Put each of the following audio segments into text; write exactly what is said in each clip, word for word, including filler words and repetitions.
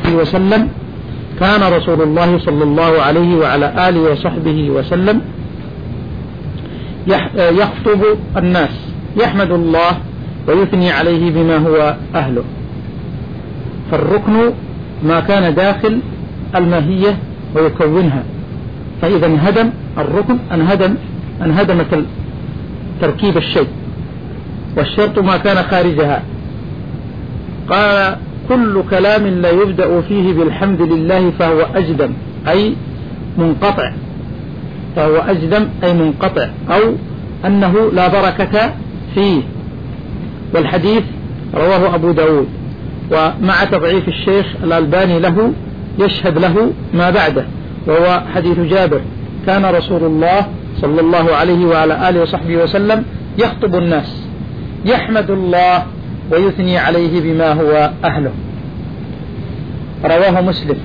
وصحبه وسلم كان رسول الله صلى الله عليه وعلى آله وصحبه وسلم يخطب الناس يحمد الله ويثني عليه بما هو أهله. فالركن ما كان داخل الماهية ويكونها، فإذا انهدم الركن انهدم انهدم تركيب الشيء، والشرط ما كان خارجها. قال كل كلام لا يبدأ فيه بالحمد لله فهو أجدم أي منقطع، فهو أجدم أي منقطع، أو أنه لا بركة فيه. والحديث رواه أبو داود، ومع تضعيف الشيخ الألباني له يشهد له ما بعده، وهو حديث جابر: كان رسول الله صلى الله عليه وعلى آله وصحبه وسلم يخطب الناس يحمد الله ويثني عليه بما هو أهله. رواه مسلم،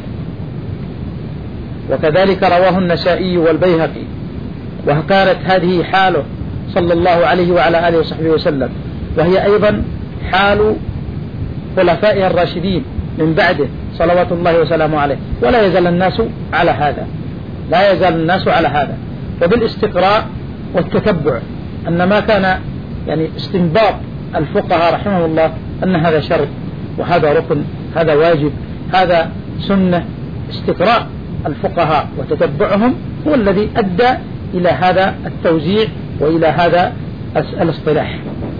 وكذلك رواه النسائي والبيهقي. وكانت هذه حاله صلى الله عليه وعلى آله وصحبه وسلم، وهي أيضا حال خلفائه الراشدين من بعده صلوات الله وسلامه عليه. ولا يزال الناس على هذا، لا يزال الناس على هذا. وبالاستقراء والتتبع أن ما كان يعني استنباط الفقهاء رحمه الله أن هذا شرط وهذا ركن، هذا واجب، هذا سنة. استقراء الفقهاء وتتبعهم هو الذي أدى إلى هذا التوزيع وإلى هذا الاصطلاح.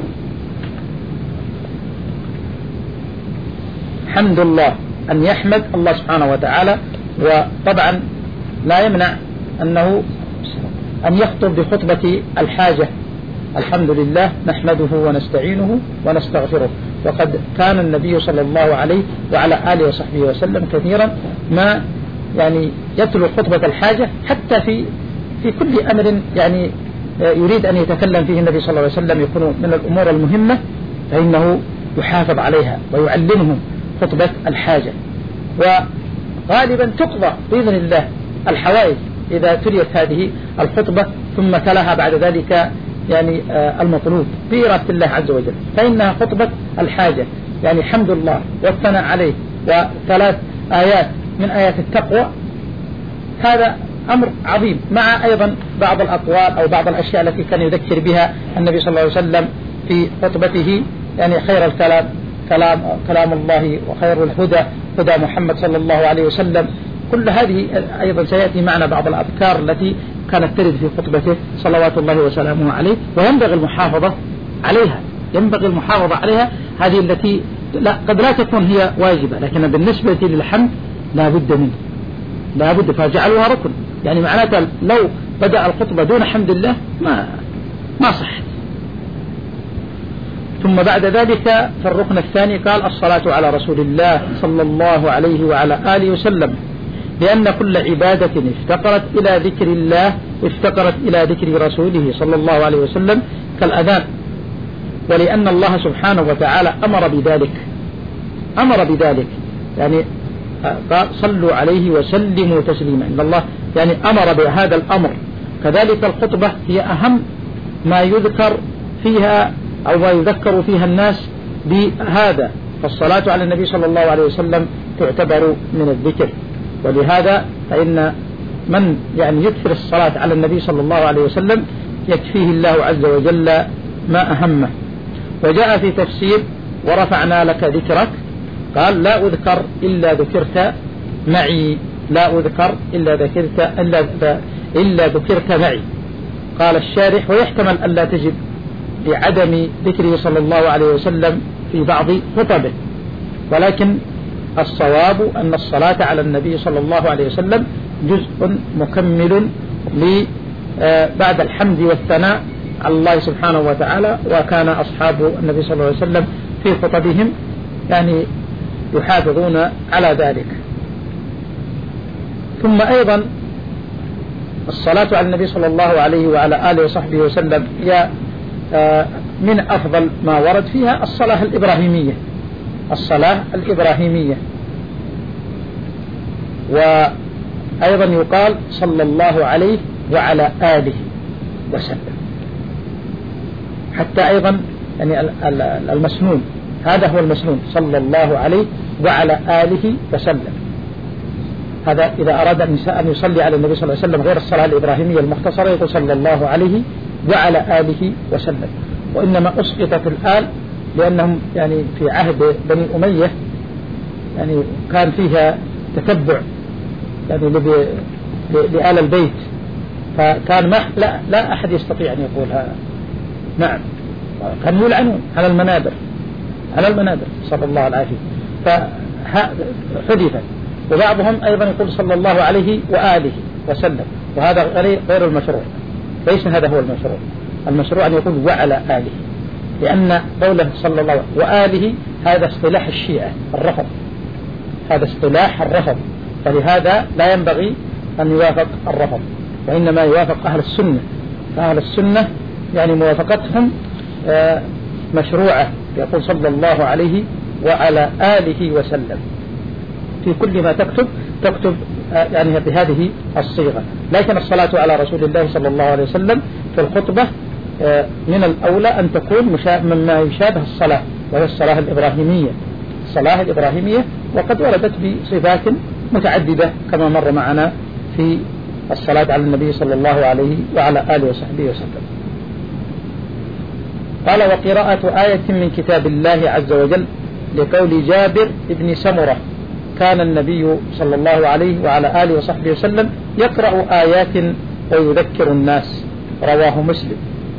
حمد الله أن يحمد الله سبحانه وتعالى، وطبعا لا يمنع أنه أن يخطب بخطبة الحاجة: الحمد لله نحمده ونستعينه ونستغفره. وقد كان النبي صلى الله عليه وعلى آله وصحبه وسلم كثيرا ما يعني يتلو خطبة الحاجة، حتى في في كل أمر يعني يريد أن يتكلم فيه النبي صلى الله عليه وسلم يكون من الأمور المهمة، فإنه يحافظ عليها ويعلمهم خطبة الحاجة. وغالبا تقضى بإذن الله الحوائج إذا تليت هذه الخطبة ثم تلاها بعد ذلك يعني المطلوب بإرادة الله عز وجل، فإنها خطبة الحاجة، يعني حمد الله والثناء عليه وثلاث آيات من آيات التقوى. هذا أمر عظيم، مع أيضا بعض الأقوال أو بعض الأشياء التي كان يذكر بها النبي صلى الله عليه وسلم في خطبته، يعني خير الكلام كلام كلام الله، وخير الهدى هدى محمد صلى الله عليه وسلم. كل هذه أيضا سيأتي معنا بعض الأذكار التي كانت ترد في خطبته صلوات الله وسلامه عليه، وينبغي المحافظة عليها، ينبغي المحافظة عليها. هذه التي لا قد لا تكون هي واجبة، لكن بالنسبة للحمد لا بد منه، لا بد، فجعلوها ركن. يعني معناتها لو بدأ الخطبة دون حمد الله ما ما صح. ثم بعد ذلك في الركن الثاني قال: الصلاة على رسول الله صلى الله عليه وعلى آله وسلم، لأن كل عبادة افتقرت إلى ذكر الله افتقرت إلى ذكر رسوله صلى الله عليه وسلم كالأذان، ولأن الله سبحانه وتعالى أمر بذلك أمر بذلك يعني قال: صلوا عليه وسلموا تسليما. إن الله يعني أمر بهذا الأمر. كذلك الخطبة هي أهم ما يذكر فيها أو ما يذكر فيها الناس بهذا، فالصلاة على النبي صلى الله عليه وسلم تعتبر من الذكر. ولهذا فإن من يعني يكثر الصلاة على النبي صلى الله عليه وسلم يكفيه الله عز وجل ما أهمه. وجاء في تفسير: ورفعنا لك ذكرك، قال: لا أذكر إلا ذكرت معي، لا أذكر إلا ذكرت إلا, إلا ذكرت معي. قال الشارح: ويحتمل ألا تجد لعدم ذكره صلى الله عليه وسلم في بعض خطبه، ولكن الصواب أن الصلاة على النبي صلى الله عليه وسلم جزء مكمل بعد الحمد والثناء على الله سبحانه وتعالى. وكان أصحاب النبي صلى الله عليه وسلم في خطبهم يعني يحافظون على ذلك. ثم أيضا الصلاة على النبي صلى الله عليه وعلى آله وصحبه وسلم هي من أفضل ما ورد فيها الصلاة الإبراهيمية الصلاة الإبراهيمية وأيضا يقال صلى الله عليه وعلى آله وسلم، حتى أيضا يعني المسنون، هذا هو المسنون، صلى الله عليه وعلى آله وسلم. هذا إذا أراد أن يصلي على النبي صلى الله عليه وسلم غير الصلاة الإبراهيمية المختصرة يقول صلى الله عليه وعلى آله وسلم. وإنما أسقطت الآل لأنهم يعني في عهد بني أمية يعني كان فيها تتبع يعني لآل البيت، فكان ما لا, لا أحد يستطيع أن يقولها. نعم، كانوا يلعنون على المنابر على المنابر صلى الله عليه فحدثت. وبعضهم أيضا يقول صلى الله عليه وآله وسلم، وهذا غير المشروع، ليس هذا هو المشروع. المشروع أن يقول وعلى آله، لأن قوله صلى الله عليه وآله هذا اصطلاح الشيعة الرفض، هذا اصطلاح الرفض، فلهذا لا ينبغي أن يوافق الرفض، وإنما يوافق أهل السنة. فأهل السنة يعني موافقتهم مشروعة، يقول صلى الله عليه وعلى آله وسلم في كل ما تكتب تكتب يعني بهذه الصيغة. لكن الصلاة على رسول الله صلى الله عليه وسلم في الخطبة من الأولى أن تكون مما يشابه الصلاة، وهي الصلاة الإبراهيمية الصلاة الإبراهيمية وقد وردت بصفات متعددة كما مر معنا في الصلاة على النبي صلى الله عليه وعلى آله وصحبه وسلم. قال وقراءة آية من كتاب الله عز وجل، لقول جابر بن سمرة كان النبي صلى الله عليه وعلى آله وصحبه وسلم يقرأ آيات ويذكر الناس، رواه مسلم.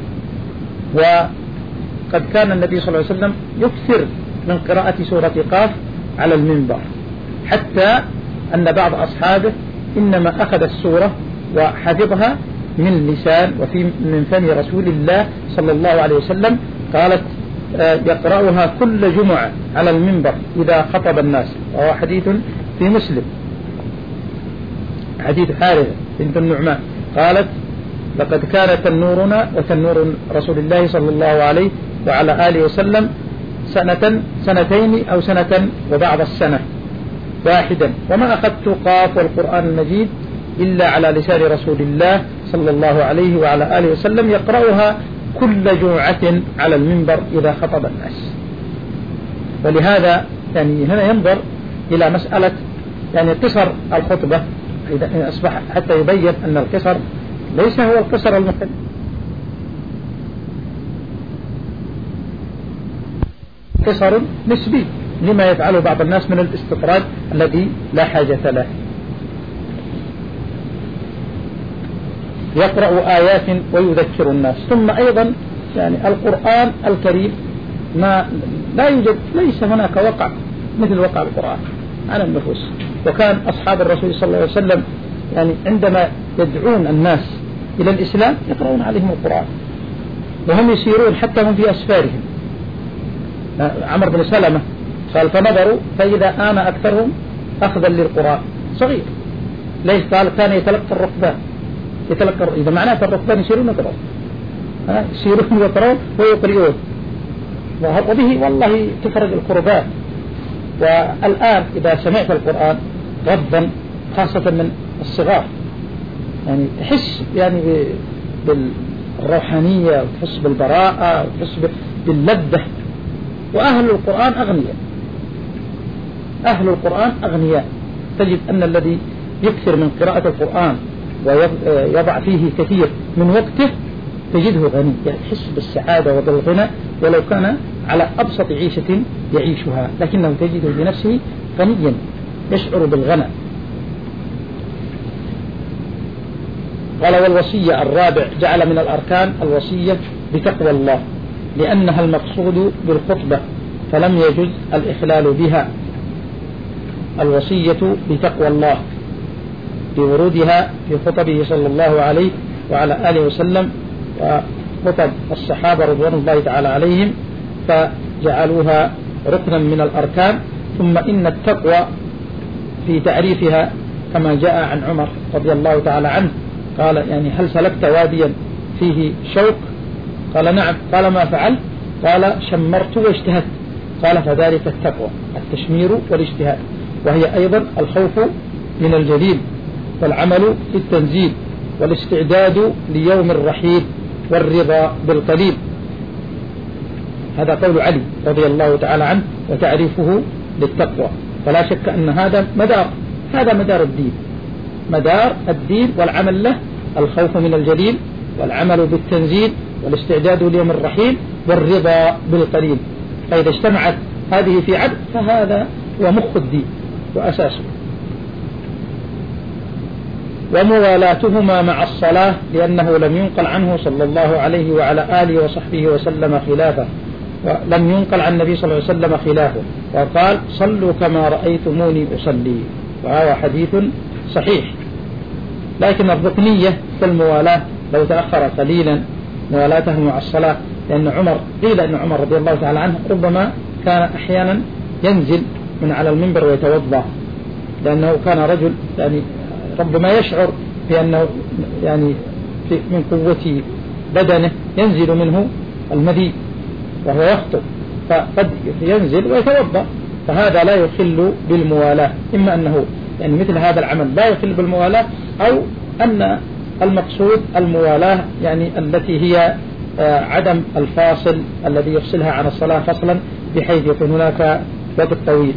وقد كان النبي صلى الله عليه وسلم يكثر من قراءة سورة قاف على المنبر، حتى أن بعض أصحابه إنما أخذ السورة وحفظها من لسان وفي من فم رسول الله صلى الله عليه وسلم، قالت يقرأها كل جمعة على المنبر إذا خطب الناس، وهو حديث في مسلم، حديث حارثة بنت النعمان قالت لقد كان تنورنا وتنور رسول الله صلى الله عليه وعلى آله وسلم سنة سنتين أو سنة وبعض السنة واحدا، وما أخذت قاف والقرآن المجيد إلا على لسان رسول الله صلى الله عليه وعلى آله وسلم يقرأها كل جمعة على المنبر إذا خطب الناس. ولهذا يعني هنا ينظر إلى مسألة يعني قصر الخطبة إذا أصبح، حتى يبين أن القصر ليس هو القصر المثل، قصر نسبي لما يفعله بعض الناس من الاستطراد الذي لا حاجة له. يقرأ آيات ويذكر الناس. ثم أيضا يعني القرآن الكريم ما لا يوجد، ليس هناك وقع مثل وقع القرآن على النفوس. وكان أصحاب الرسول صلى الله عليه وسلم يعني عندما يدعون الناس إلى الإسلام يقرؤون عليهم القرآن، وهم يسيرون حتى هم في أسفارهم. عمر بن سلمة قال فنظروا فإذا آن أكثرهم أخذا للقرآن صغير، ليس قال كان يتلقى الركبان يتلقى، إذا معناته الركبان يسيرون يقرؤون يسيرون يقرؤون ويقرؤون، وبه والله تفرج القربات. والآن إذا سمعت القرآن غضا خاصة من الصغار يعني تحس يعني بالروحانية وتحس بالبراءة وتحس باللذة. وأهل القرآن أغنياء، أهل القرآن أغنياء. تجد أن الذي يكثر من قراءة القرآن ويضع فيه كثير من وقته تجده غني، يعني يحس بالسعادة وبالغنى ولو كان على أبسط عيشة يعيشها، لكنه تجده بنفسه غنيا يشعر بالغنى. قال والوصية الرابع جعل من الأركان الوصية بتقوى الله، لأنها المقصود بالخطبة فلم يجز الإخلال بها. الوصية بتقوى الله بورودها في خطبه صلى الله عليه وعلى آله وسلم وخطب الصحابة رضوان الله تعالى عليهم، فجعلوها ركنا من الأركان. ثم إن التقوى في تعريفها كما جاء عن عمر رضي الله تعالى عنه قال يعني هل سلكت واديا فيه شوك؟ قال نعم. قال ما فعلت؟ قال شمرت واجتهدت. قال فذلك التقوى التشمير والاجتهاد، وهي أيضا الخوف من الجليل والعمل في التنزيل والاستعداد ليوم الرحيل والرضا بالقليل. هذا قول علي رضي الله تعالى عنه وتعريفه للتقوى. فلا شك أن هذا مدار هذا مدار الدين مدار الدين والعمل له الخوف من الجليل والعمل بالتنزيل والاستعداد ليوم الرحيل والرضا بالقليل. فإذا اجتمعت هذه في عبد فهذا هو مخ الدين وأساسه. وموالاتهما مع الصلاة لأنه لم ينقل عنه صلى الله عليه وعلى آله وصحبه وسلم خلافه ولم ينقل عن النبي صلى الله عليه وسلم خلافه وقال صلوا كما رأيتموني أصلي وهذا حديث صحيح. لكن الركنية في الموالاة لو تأخر قليلا موالاته مع الصلاة لأن عمر قيل أن عمر رضي الله تعالى عنه ربما كان أحيانا ينزل من على المنبر ويتوضأ لأنه كان رجل يعني ربما يشعر بأنه يعني في من قوة بدنه ينزل منه المذي وهو يخطب فقد ينزل ويتوضأ فهذا لا يخل بالموالاة. إما أنه يعني مثل هذا العمل لا يخل بالموالاة أو أن المقصود الموالاة يعني التي هي عدم الفاصل الذي يفصلها عن الصلاة فصلا بحيث يكون هناك وقت طويل.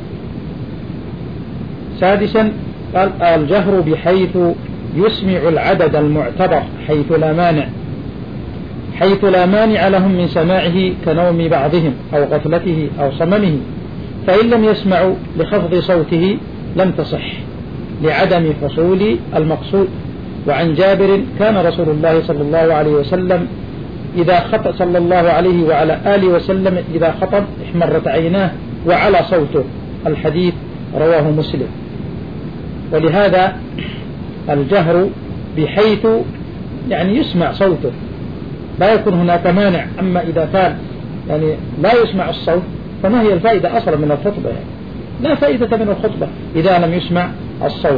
سادسا قال الجهر بحيث يسمع العدد المعتبر حيث لا مانع حيث لا مانع لهم من سماعه كنوم بعضهم أو غفلته أو صممه فإن لم يسمعوا لخفض صوته لم تصح لعدم حصول المقصود. وعن جابر كان رسول الله صلى الله عليه وسلم إذا خطب صلى الله عليه وعلى آله وسلم إذا خطب احمرت عيناه وعلى صوته الحديث رواه مسلم. ولهذا الجهر بحيث يعني يسمع صوته لا يكون هناك مانع. أما إذا كان يعني لا يسمع الصوت فما هي الفائدة أصلا من الخطبة يعني لا فائدة من الخطبة إذا لم يسمع الصوت.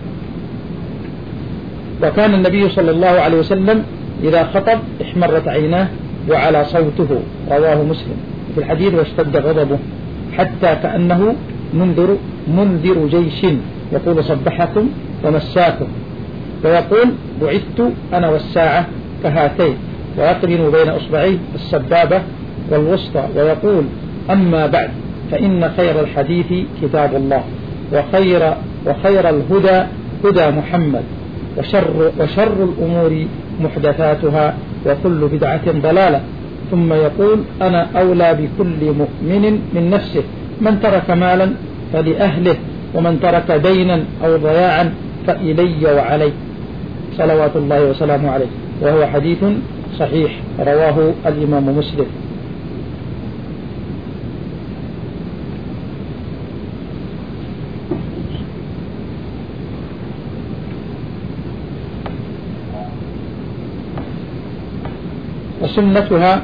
وكان النبي صلى الله عليه وسلم إذا خطب احمرت عيناه وعلى صوته رواه مسلم في الحديث واشتد غضبه حتى كأنه منذر منذر جيش يقول صبحكم ومساكم ويقول بعثت أنا والساعة كهاتين ويقرن بين أصبعيه السبابة والوسطى ويقول أما بعد فإن خير الحديث كتاب الله وخير وخير الهدى هدى محمد وشر, وشر الأمور محدثاتها وكل بدعة ضلالة. ثم يقول أنا أولى بكل مؤمن من نفسه من ترك مالا فلأهله ومن ترك دينا أو ضياعا فإلي وعلي صلوات الله وسلامه عليه. وهو حديث صحيح رواه الإمام مسلم. وسنتها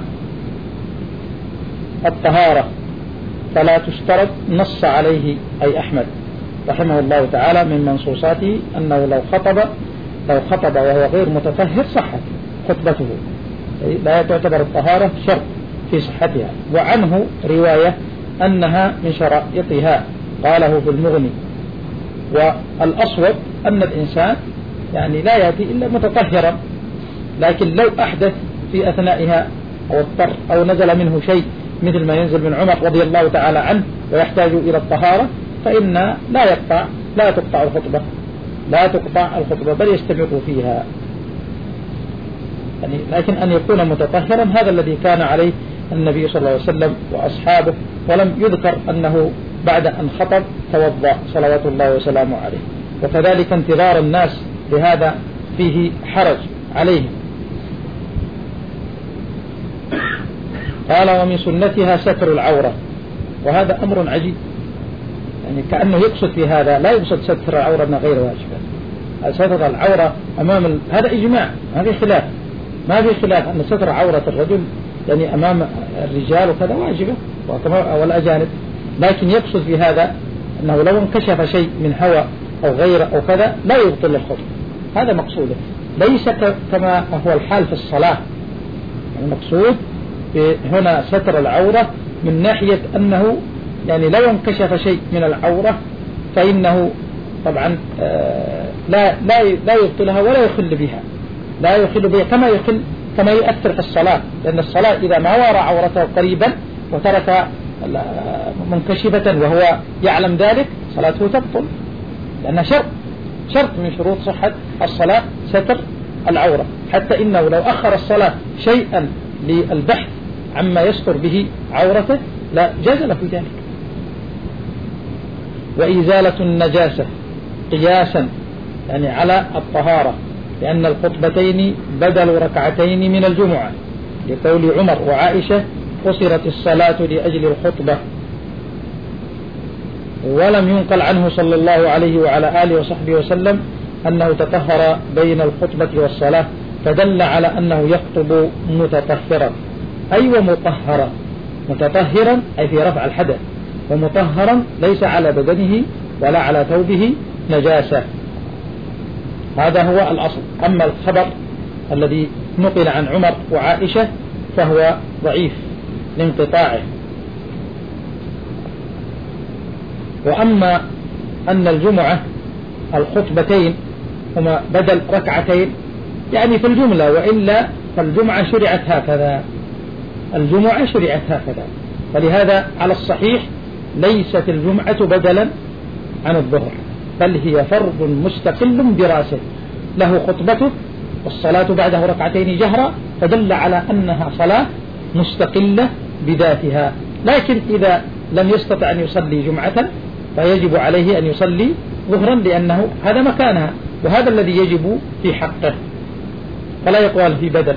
الطهارة فلا تشترط نص عليه أي أحمد رحمه الله تعالى من منصوصاته أنه لو خطب لو خطب وهو غير متطهر صحت خطبته لا تعتبر الطهارة شرط في صحتها. وعنه رواية أنها من شرائطها قاله في المغني. والأصوب أن الإنسان يعني لا يأتي إلا متطهرا لكن لو أحدث في أثنائها أو اضطر أو نزل منه شيء مثل ما ينزل من عمر رضي الله تعالى عنه ويحتاج إلى الطهارة فإن لا يقطع لا تقطع الخطبة لا تقطع الخطبة بل يستمر فيها يعني. لكن أن يكون متطهرا هذا الذي كان عليه النبي صلى الله عليه وسلم وأصحابه ولم يذكر أنه بعد أن خطب توضأ صلوات الله وسلامه عليه. وكذلك انتظار الناس بهذا فيه حرج عليهم. قال ومن سنتها ستر العورة وهذا أمر عجيب يعني كأنه يقصد في هذا لا يقصد ستر العورة أنها غير واجبة. ستر العورة أمام ال... هذا إجماع ما في خلاف ما في خلاف أن ستر عورة الرجل يعني أمام الرجال وكذا واجبة والأجانب. لكن يقصد في هذا أنه لو انكشف شيء من هواء أو غيره أو كذا لا يبطل الخطبة. هذا مقصوده ليس كما هو الحال في الصلاة. المقصود هنا ستر العورة من ناحية أنه يعني لو انكشف شيء من العورة فإنه طبعا لا لا لا يبطلها ولا يخل بها لا يخل بها كما يخل كما يؤثر في الصلاة. لأن الصلاة إذا ما وراء عورته قريبا وترك منكشفة وهو يعلم ذلك صلاته تبطل، لأنها شرط شرط من شروط صحة الصلاة ستر العورة، حتى إنه لو أخر الصلاة شيئا للبحث عما يستر به عورته لا جاز له ذلك. وإزالة النجاسة قياسا يعني على الطهارة، لأن الخطبتين بدل ركعتين من الجمعة، لقول عمر وعائشة قصرت الصلاة لأجل الخطبة. ولم ينقل عنه صلى الله عليه وعلى آله وصحبه وسلم أنه تطهر بين الخطبة والصلاة، فدل على أنه يخطب متطهرا أي ومطهرا، متطهرا أي في رفع الحدث، ومطهرا ليس على بدنه ولا على ثوبه نجاسة. هذا هو الأصل. أما الخبر الذي نقل عن عمر وعائشة فهو ضعيف لانقطاعه. وأما أن الجمعة الخطبتين هما بدل ركعتين يعني في الجملة، وإلا فالجمعة شرعت هكذا، الجمعة شرعت هكذا، فلهذا على الصحيح ليست الجمعة بدلا عن الظهر، بل هي فرض مستقل براسه له خطبته والصلاة بعده ركعتين جهرا، فدل على أنها صلاة مستقلة بذاتها. لكن إذا لم يستطع أن يصلي جمعة فيجب عليه أن يصلي ظهرا، لأنه هذا مكانها وهذا الذي يجب في حقه، فلا يقال في بدل.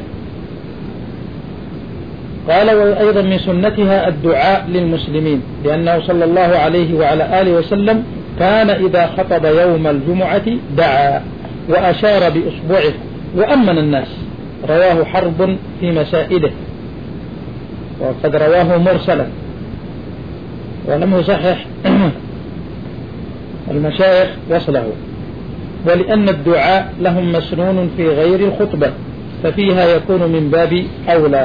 قال وأيضا من سنتها الدعاء للمسلمين، لأنه صلى الله عليه وعلى آله وسلم كان إذا خطب يوم الجمعة دعا وأشار بإصبعه وأمن الناس. رواه حرب في مسائله، وقد رواه مرسلا ولم يصحح المشايخ وصله. ولأن الدعاء لهم مسنون في غير الخطبة ففيها يكون من باب أولى.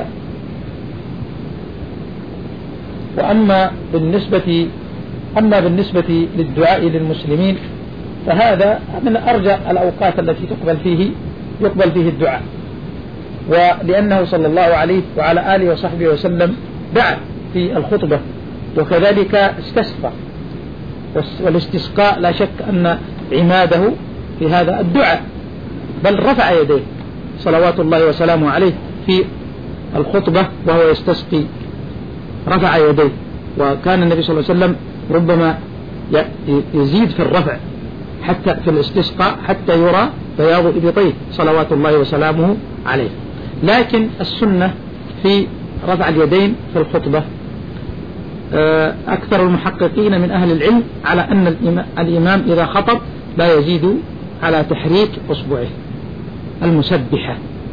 وأما بالنسبة أما بالنسبة للدعاء للمسلمين فهذا من أرجى الأوقات التي تقبل فيه يقبل فيه الدعاء، ولأنه صلى الله عليه وعلى آله وصحبه وسلم دعا في الخطبة، وكذلك استسقى، والاستسقاء لا شك أن عماده في هذا الدعاء، بل رفع يديه صلوات الله وسلامه عليه في الخطبة وهو يستسقي، رفع يديه. وكان النبي صلى الله عليه وسلم ربما يزيد في الرفع حتى في الاستسقاء حتى يرى بياض إبطيه صلوات الله وسلامه عليه. لكن السنة في رفع اليدين في الخطبة أكثر المحققين من أهل العلم على أن الإمام إذا خطب لا يزيد على تحريك أصبعه المسبحة،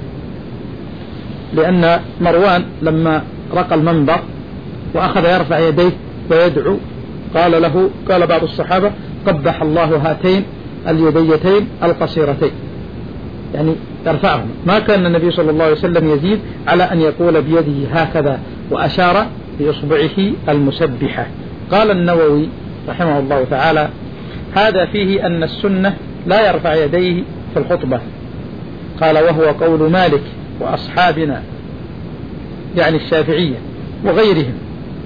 لأن مروان لما رقى المنبر وأخذ يرفع يديه ويدعو قال له قال بعض الصحابة قبح الله هاتين اليديتين القصيرتين، يعني يرفعهم. ما كان النبي صلى الله عليه وسلم يزيد على أن يقول بيده هكذا وأشار بإصبعه المسبحة. قال النووي رحمه الله تعالى هذا فيه أن السنة لا يرفع يديه في الخطبة. قال وهو قول مالك وأصحابنا يعني الشافعية وغيرهم.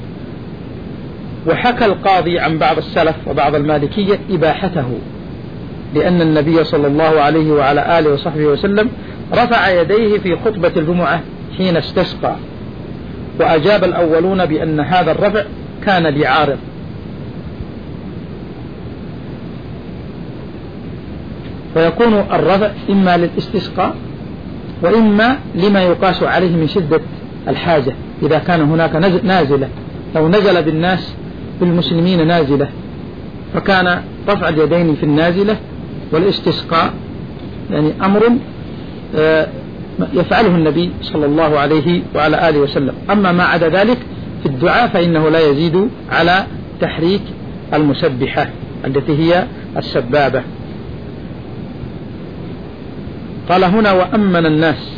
وحكى القاضي عن بعض السلف وبعض المالكية إباحته، لأن النبي صلى الله عليه وعلى آله وصحبه وسلم رفع يديه في خطبة الجمعة حين استسقى، وأجاب الأولون بأن هذا الرفع كان لعارض. فيكون الرفع إما للاستسقاء وإما لما يقاس عليه من شدة الحاجة، إذا كان هناك نازلة، لو نزل بالناس بالمسلمين نازلة فكان رفع اليدين في النازلة والاستسقاء يعني أمر يفعله النبي صلى الله عليه وعلى آله وسلم. أما ما عدا ذلك في الدعاء فإنه لا يزيد على تحريك المسبحة التي هي السبابة. قال هنا وأمن الناس،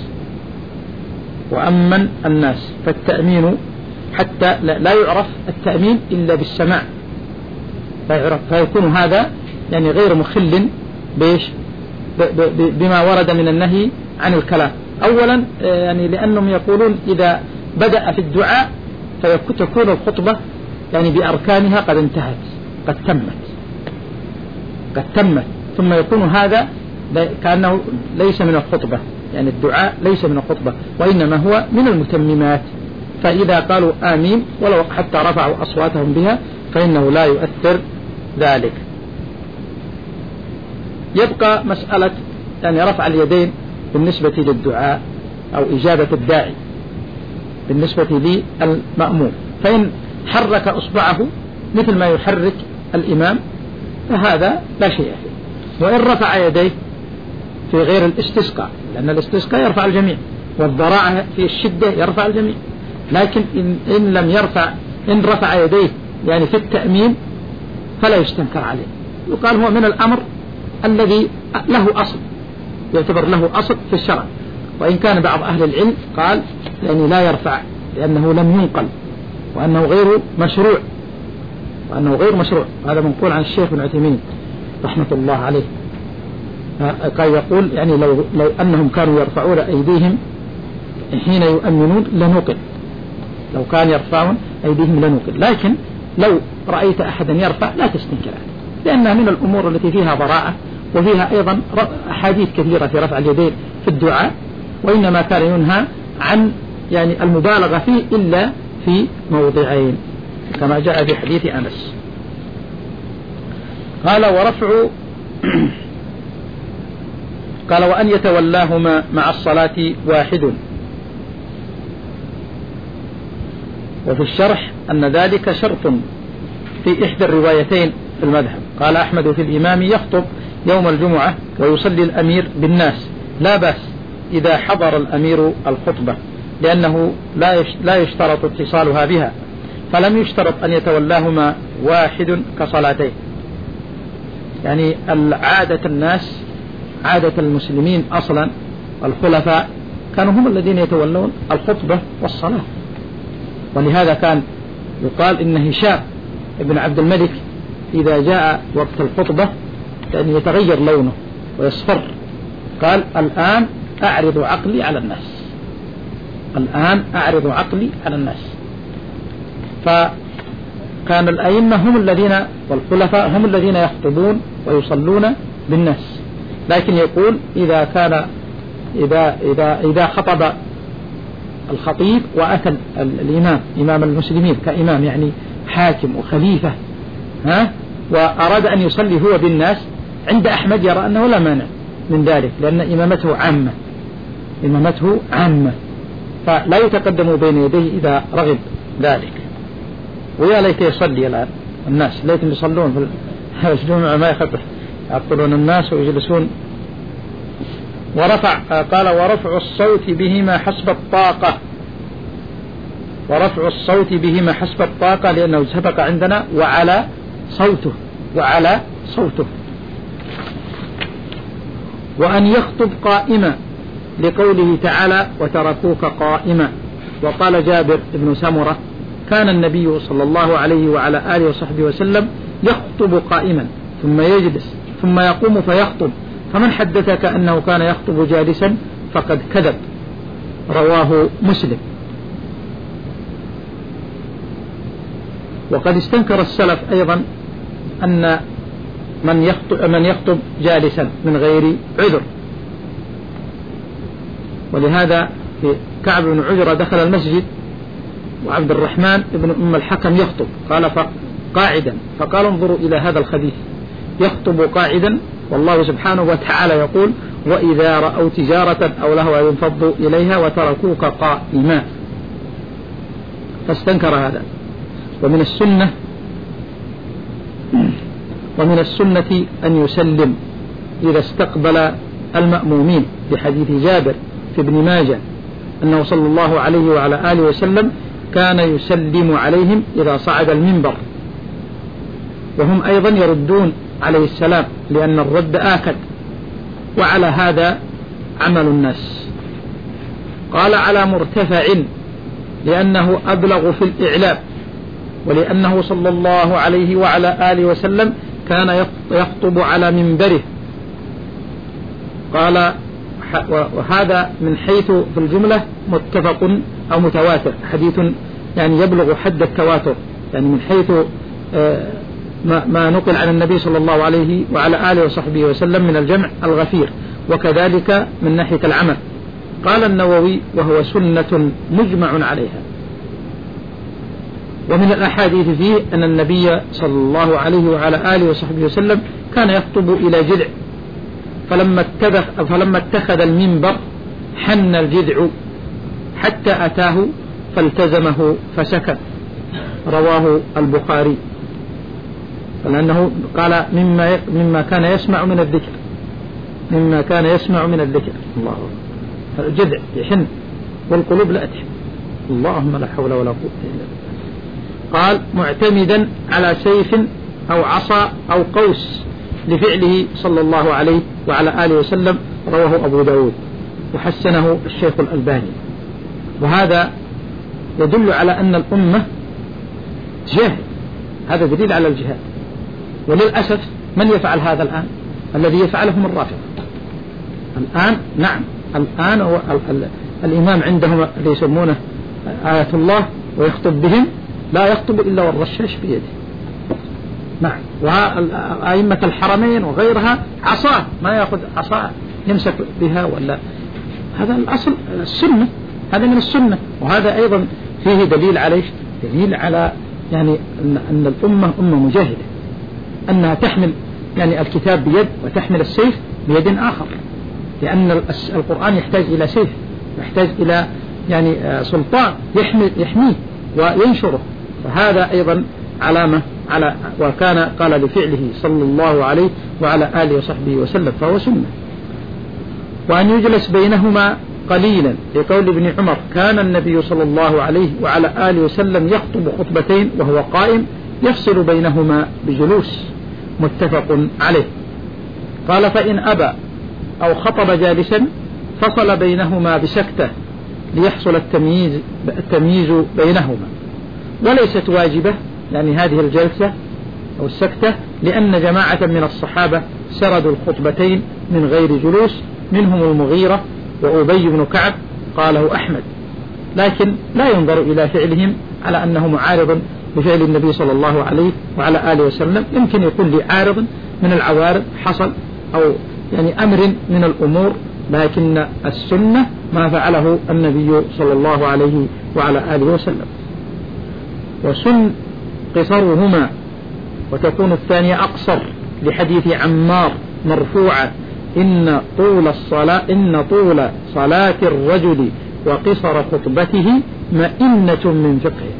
وأمن الناس، فالتأمين حتى لا يعرف التأمين إلا بالسماع، لا يعرف، فيكون هذا يعني غير مخل بيش بما ورد من النهي عن الكلام. أولا يعني لأنهم يقولون إذا بدأ في الدعاء فتكون الخطبة يعني بأركانها قد انتهت قد تمت، قد تمت، ثم يكون هذا كأنه ليس من الخطبة، يعني الدعاء ليس من الخطبة وإنما هو من المتممات. فإذا قالوا آمين ولو حتى رفعوا أصواتهم بها فإنه لا يؤثر ذلك. يبقى مسألة يعني رفع اليدين بالنسبة للدعاء أو إجابة الداعي بالنسبة للمأموم، فإن حرك أصبعه مثل ما يحرك الإمام فهذا لا شيء فيه، وإن رفع يديه في غير الاستسقاء، لأن الاستسقاء يرفع الجميع والضراعة في الشدة يرفع الجميع، لكن إن, إن لم يرفع إن رفع يديه يعني في التأمين فلا يستنكر عليه، يقال هو من الأمر الذي له أصل، يعتبر له أصل في الشرع. وإن كان بعض أهل العلم قال يعني لا يرفع لأنه لم ينقل وأنه غير مشروع وأنه غير مشروع هذا منقول عن الشيخ ابن عثيمين رحمة الله عليه، قال يقول يعني لو, لو أنهم كانوا يرفعون أيديهم حين يؤمنون لنقل، لو كان يرفعون أيديهم لنقل، لكن لو رأيت أحدا يرفع لا تستنكر عليه، لأنها من الأمور التي فيها براءة وفيها أيضا أحاديث كثيرة في رفع اليدين في الدعاء، وإنما كان ينهى عن يعني المبالغة فيه إلا في موضعين كما جاء في حديث أنس. قال ورفع قال وأن يتولاهما مع الصلاة واحد. وفي الشرح أن ذلك شرط في إحدى الروايتين في المذهب. قال أحمد في الإمام يخطب يوم الجمعة ويصلي الأمير بالناس لا بأس إذا حضر الأمير الخطبة، لأنه لا يشترط اتصالها بها، فلم يشترط أن يتولاهما واحد كصلاتين. يعني عادة الناس عادة المسلمين أصلا الخلفاء كانوا هم الذين يتولون الخطبة والصلاة، ولهذا كان يقال إن هشام ابن عبد الملك إذا جاء وقت الخطبة يعني يتغير لونه ويصفر، قال الآن أعرض عقلي على الناس، الآن أعرض عقلي على الناس. فكان الأئمة هم الذين والخلفاء هم الذين يخطبون ويصلون بالناس، لكن يقول إذا كان إذا إذا إذا خطب الخطيب وأتى الإمام إمام المسلمين كإمام يعني حاكم وخليفة ها وأراد أن يصلي هو بالناس، عند أحمد يرى أنه لا مانع من ذلك، لأن إمامته عامة إمامته عامة فلا يتقدم بين يديه إذا رغب ذلك. ويا ليت يصلي الآن الناس، ليتهم يصلون في الجمعة ما يخطر يعطلون الناس ويجلسون. ورفع قال ورفع الصوت بهما حسب الطاقة، ورفع الصوت بهما حسب الطاقة لأنه سبق عندنا وعلى صوته وعلى صوته. وأن يخطب قائما لقوله تعالى وتركوك قائما. وقال جابر بن سمرة كان النبي صلى الله عليه وعلى آله وصحبه وسلم يخطب قائما ثم يجلس ثم يقوم فيخطب، فمن حدثك أنه كان يخطب جالسا فقد كذب. رواه مسلم. وقد استنكر السلف أيضا أن من يخطب, من يخطب جالسا من غير عذر، ولهذا في كعب بن عجرة دخل المسجد وعبد الرحمن بن أم الحكم يخطب قال قاعدا، فقال انظروا إلى هذا الخبيث يخطب قاعدا والله سبحانه وتعالى يقول وإذا رأوا تجارة أو لهوا ينفضوا إليها وتركوك قائما، فاستنكر هذا. ومن السنة ومن السنة أن يسلم إذا استقبل المأمومين بحديث جابر في ابن ماجه أنه صلى الله عليه وعلى آله وسلم كان يسلم عليهم إذا صعد المنبر، وهم أيضا يردون عليه السلام لأن الرد آكد، وعلى هذا عمل الناس. قال على مرتفع لأنه أبلغ في الإعلام، ولأنه صلى الله عليه وعلى آله وسلم كان يخطب على منبره. قال وهذا من حيث في الجملة متفق أو متواتر، حديث يعني يبلغ حد التواتر، يعني من حيث ما, ما نقل عن النبي صلى الله عليه وعلى آله وصحبه وسلم من الجمع الغفير، وكذلك من ناحية العمل. قال النووي: وهو سنة مجمع عليها. ومن الأحاديث فيه أن النبي صلى الله عليه وعلى آله وصحبه وسلم كان يخطب إلى جذع، فلما اتخذ, فلما اتخذ المنبر حن الجذع حتى أتاه فالتزمه فسكت. رواه البخاري، لأنه قال مما, مما كان يسمع من الذكر، مما كان يسمع من الذكر. الله أكبر. الجذع يحن والقلوب لا تحن. اللهم لا حول ولا قوة إلا بالله. قال: معتمدا على سيف أو عصا أو قوس لفعله صلى الله عليه وعلى آله وسلم. رواه أبو داود وحسنه الشيخ الألباني. وهذا يدل على أن الأمة جاهد، هذا دليل على الجهاد. وللأسف من يفعل هذا الآن؟ الذي يفعله من الرافضة الآن. نعم، الآن هو الإمام عندهم اللي يسمونه آية الله ويخطب بهم، لا يخطب إلا والرشاش بيده. نعم، وأئمة الحرمين وغيرها عصاه، ما يأخذ عصاه يمسك بها ولا. هذا الأصل السنة، هذا من السنة. وهذا أيضا فيه دليل عليه، دليل على يعني أن الأمة أمة مجاهدة، أنها تحمل يعني الكتاب بيد وتحمل السيف بيد آخر، لأن القرآن يحتاج إلى سيف، يحتاج إلى يعني سلطان يحمي يحميه وينشره. فهذا أيضا علامة على، وكان قال لفعله صلى الله عليه وعلى آله وصحبه وسلم، فهو سنة. وأن يجلس بينهما قليلا، لقول ابن عمر: كان النبي صلى الله عليه وعلى آله وسلم يخطب خطبتين وهو قائم يفصل بينهما بجلوس. متفق عليه. قال: فإن أبى أو خطب جالسا فصل بينهما بسكتة ليحصل التمييز, التمييز بينهما، وليست واجبة يعني هذه الجلسة أو السكتة، لأن جماعة من الصحابة سردوا الخطبتين من غير جلوس، منهم المغيرة وأبي بن كعب، قاله أحمد. لكن لا ينظر إلى فعلهم على أنه معارض بفعل النبي صلى الله عليه وعلى آله وسلم. يمكن يكون لعارض من العوارض حصل، أو يعني أمر من الأمور، لكن السنة ما فعله النبي صلى الله عليه وعلى آله وسلم. وسن قصرهما، وتكون الثانية أقصر، لحديث عمار مرفوعة: إن طول الصلاة إن طول صلاة الرجل وقصر خطبته مئنة من فقهه،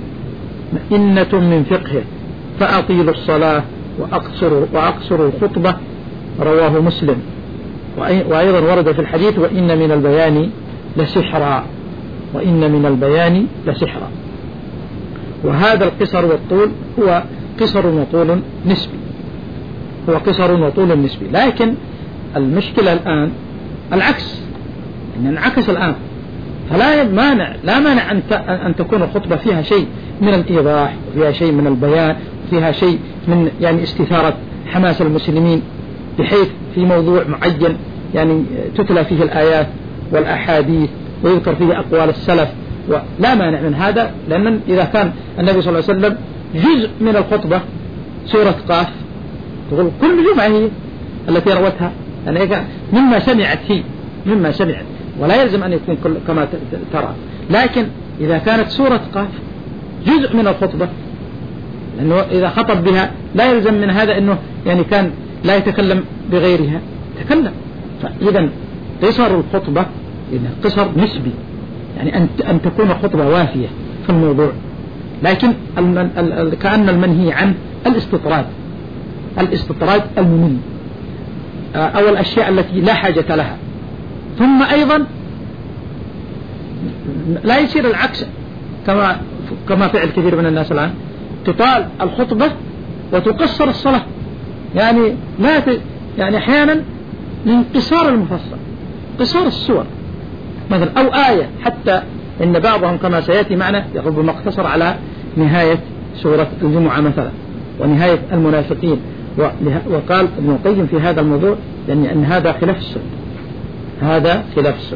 مئنة من فقهه، فأطيلوا الصلاة وأقصروا وأقصروا الخطبة. رواه مسلم. وأيضا ورد في الحديث: وإن من البيان لسحرا، وإن من البيان لسحرا. وهذا القصر والطول هو قصر وطول نسبي، هو قصر وطول نسبي. لكن المشكلة الآن العكس، إن انعكس الآن، فلا مانع لا مانع أن أن تكون الخطبة فيها شيء من الإيضاح، وفيها شيء من البيان، وفيها شيء من يعني استثارة حماس المسلمين، بحيث في موضوع معين يعني تتلى فيه الآيات والأحاديث ويذكر فيه أقوال السلف، ولا مانع من هذا. لأن إذا كان النبي صلى الله عليه وسلم جزء من الخطبة سورة قاف، تقول كل جمعة هي التي روتها، يعني مما سمعت هي مما سمعت، ولا يلزم أن يكون كل كما ترى. لكن إذا كانت سورة قاف جزء من الخطبة، لأنه إذا خطب بها لا يلزم من هذا أنه يعني كان لا يتكلم بغيرها، تكلم. فإذا قصر الخطبة قصر نسبي، يعني أن أن تكون خطبة وافية في الموضوع. لكن كأن المنهي عن الاستطراد، الاستطراد الممل، أو الأشياء التي لا حاجة لها. ثم أيضا لا يصير العكس كما كما فعل كثير من الناس الآن، تطال الخطبة وتقصر الصلاة، يعني لا ت... يعني أحيانا من قصار المفصل، قصار السور مثلا، أو آية، حتى إن بعضهم كما سيأتي معنا ربما اقتصر على نهاية سورة الجمعة مثلا ونهاية المنافقين. وقال ابن القيم في هذا الموضوع يعني أن هذا خلاف السنة، هذا خلاف السنة.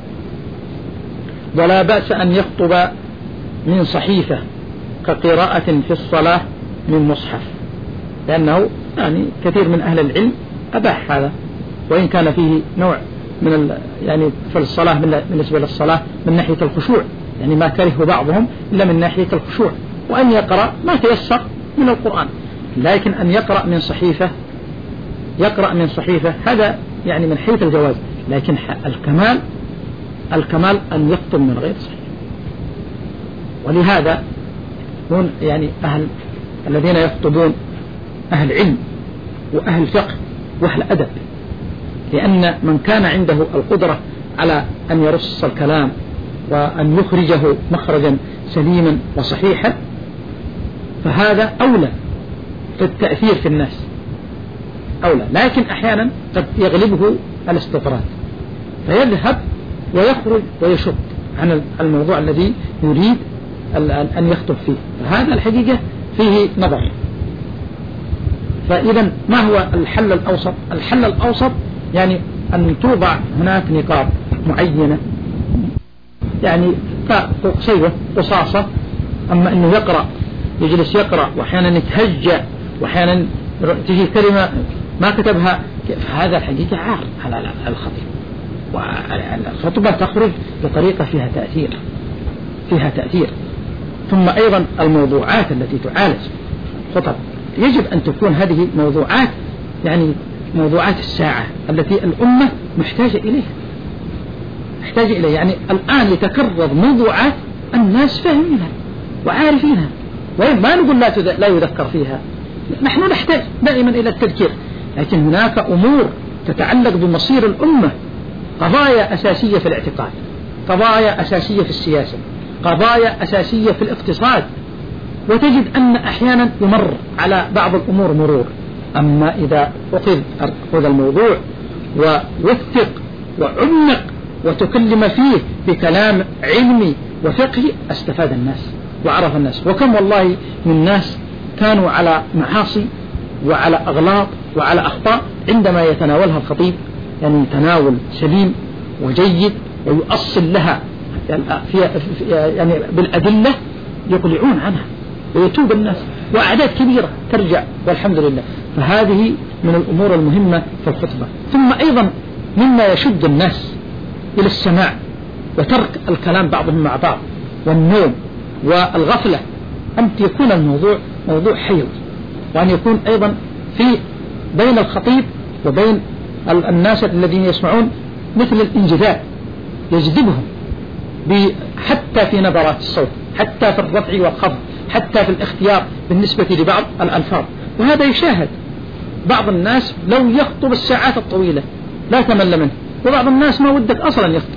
ولا بأس أن يخطب من صحيفة كقراءة في الصلاة من مصحف، لأنه يعني كثير من أهل العلم أباح هذا، وإن كان فيه نوع من يعني في الصلاة بالنسبة للصلاة من ناحية الخشوع، يعني ما كره بعضهم إلا من ناحية الخشوع، وأن يقرأ ما تيسر من القرآن، لكن أن يقرأ من صحيفة يقرأ من صحيفة هذا يعني من حيث الجواز، لكن الكمال الكمال أن يكتب من غير صحيفة. ولهذا يكون يعني أهل الذين يكتبون أهل علم وأهل فقه وأهل أدب، لأن من كان عنده القدرة على أن يرص الكلام وأن يخرجه مخرجا سليما وصحيحا فهذا أولى في التأثير في الناس أولى، لكن أحيانا قد يغلبه الاستطراد فيذهب ويخرج ويشط عن الموضوع الذي يريد أن يخطب فيه، فهذا الحقيقة فيه نظر. فإذا ما هو الحل الأوسط؟ الحل الأوسط يعني أن توضع هناك نقاط معينة، يعني كقصيوة قصاصة، أما أنه يقرأ يجلس يقرأ وأحيانا يتهجأ وأحيانا تجي كلمة ما كتبها، فهذا الحقيقة عار على الخطيب، والخطبة تخرج بطريقة فيها تأثير فيها تأثير. ثم أيضا الموضوعات التي تعالج خطب يجب أن تكون هذه موضوعات يعني موضوعات الساعة التي الأمة محتاجة إليها محتاجة إليها يعني الآن يتكرر موضوعات الناس فاهمينها وعارفينها، وما نقول لا لا يذكر فيها، نحن نحتاج دائما إلى التذكير، لكن هناك أمور تتعلق بمصير الأمة، قضايا أساسية في الاعتقاد، قضايا أساسية في السياسة، قضايا أساسية في الاقتصاد، وتجد أن أحيانا يمر على بعض الأمور مرور. أما إذا أخذ هذا الموضوع ووثق وعمق وتكلم فيه بكلام علمي وفقهي استفاد الناس وعرف الناس. وكم والله من ناس كانوا على معاصي وعلى أغلاط وعلى أخطاء عندما يتناولها الخطيب يعني تناول سليم وجيد ويؤصل لها يعني بالأدلة يقلعون عنها ويتوب الناس، وأعداد كبيرة ترجع والحمد لله. فهذه من الأمور المهمة في الخطبة. ثم أيضا مما يشد الناس إلى السماع وترك الكلام بعضهم مع بعض والنوم والغفلة أن يكون الموضوع موضوع حيوي، وأن يكون أيضا في بين الخطيب وبين الناس الذين يسمعون مثل الانجذاب يجذبهم حتى في نبرات الصوت، حتى في الرفع والخفض، حتى في الاختيار بالنسبة لبعض الألفاظ. وهذا يشاهد بعض الناس لو يخطب الساعات الطويلة لا تمل منه، وبعض الناس ما ودك أصلا يخطب.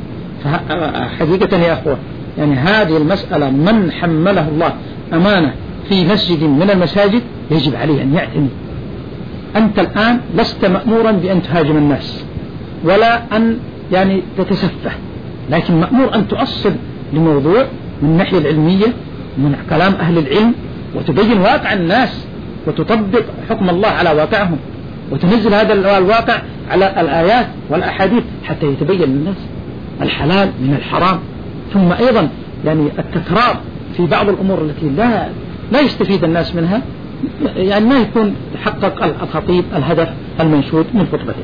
حقيقة يا أخوة يعني هذه المسألة من حمله الله أمانة في مسجد من المساجد يجب عليه أن يعتني. أنت الآن لست مأمورا بأن تهاجم الناس ولا أن يعني تتسفه، لكن مأمور أن تؤصل لموضوع من الناحية العلمية من كلام أهل العلم، وتبين واقع الناس وتطبق حكم الله على واقعهم، وتنزل هذا الواقع على الآيات والأحاديث حتى يتبين للناس الحلال من الحرام. ثم أيضا يعني التكرار في بعض الأمور التي لا لا يستفيد الناس منها يعني ما يكون حقق الخطيب الهدف المنشود من خطبته.